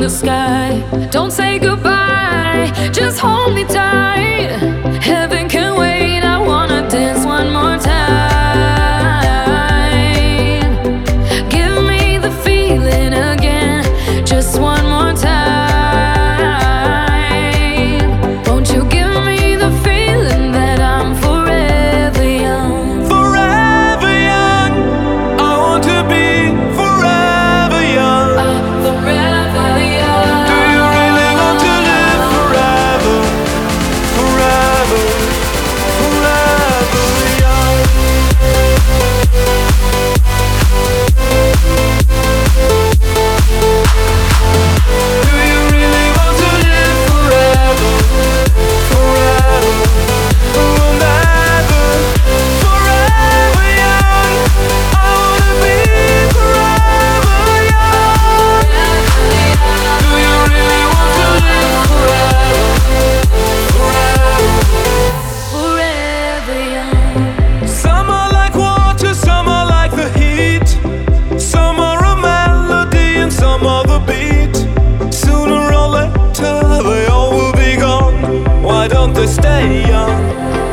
the sky. Don't say goodbye, just hold me tight. Heaven can wait, I wanna dance one more time. Give me the feeling again, just one more time. Won't you give me the feeling that I'm forever young? Forever young, I want to be forever young. Forever young. Do you really want to live forever? Forever, forever young. Do you really want to live forever? Forever, forever, forever young. I wanna be forever young. Do you really want to live forever? Forever. Forever young. Some are like water, some are like the heat. Some are a melody and some are the beat. Sooner or later they all will be gone. Why don't they stay young?